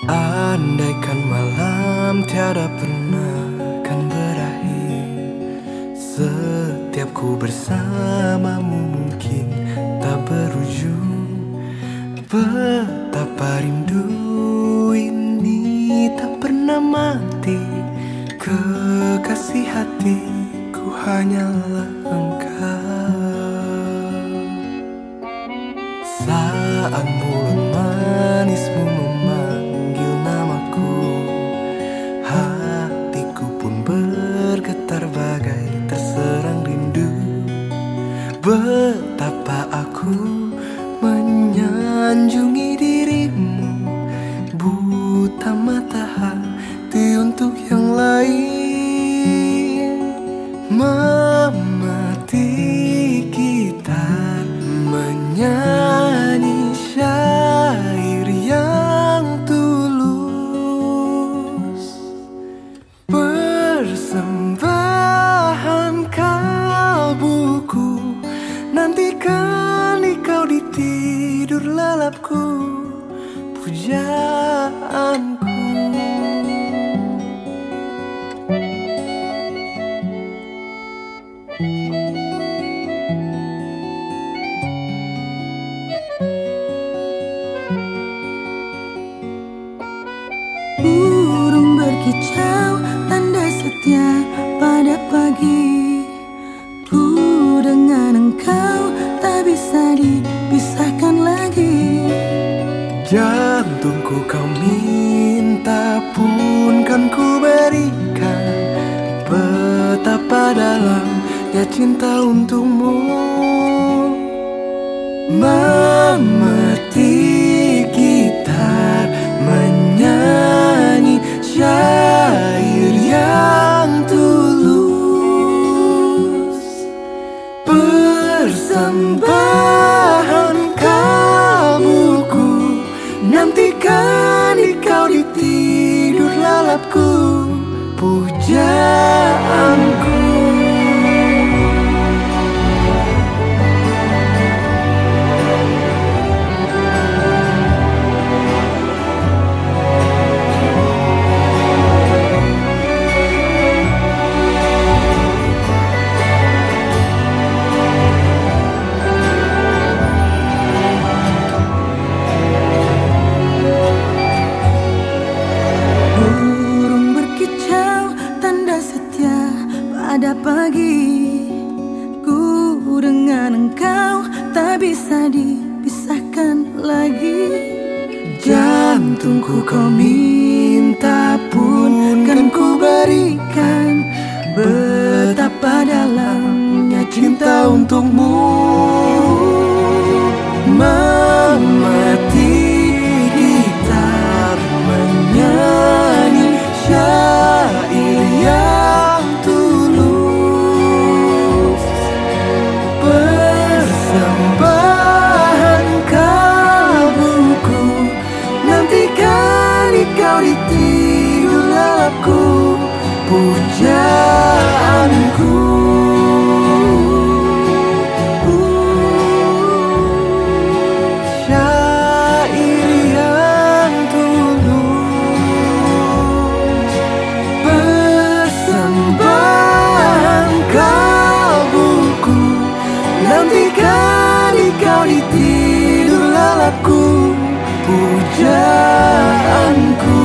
Andaikan malam tiada pernah kan berakhir, setiap ku bersamamu mungkin tak berujung. Betapa rindu ini tak pernah mati, kekasih hatiku hanyalah engkau. Saat mulut manismu memanggil namaku, hatiku pun bergetar bagai terserang rindu. Betapa aku menyanjungi dirimu, buta mata hati untuk yang lain. Memati gitar, menyanyi syair yang tulus, persembahan kalbuku, nantikan kau di tidur lelapku, pujaanku. Burung berkicau, tanda setia pada pagi. Ku dengan engkau tak bisa dipisahkan lagi. Jantungku kau minta pun kan ku berikan, betapa dalamnya cinta untukmu. Memetik gitar, menyanyi syair yang tulus, persembahan kalbuku, nantikan kau di tidur lelapku, pujaanku. Pada pagi, ku dengan engkau tak bisa dipisahkan lagi. Jantungku kau minta pun kan ku berikan, betapa dalamnya cinta untukmu. Memetik gitar, menyanyi syair yang tulus, persembahan kalbuku, nantikan kau di tidur lelapku, pujaanku. Syair yang tulus, persembahan kalbuku, nantikan kau di tidur lelapku, pujaanku.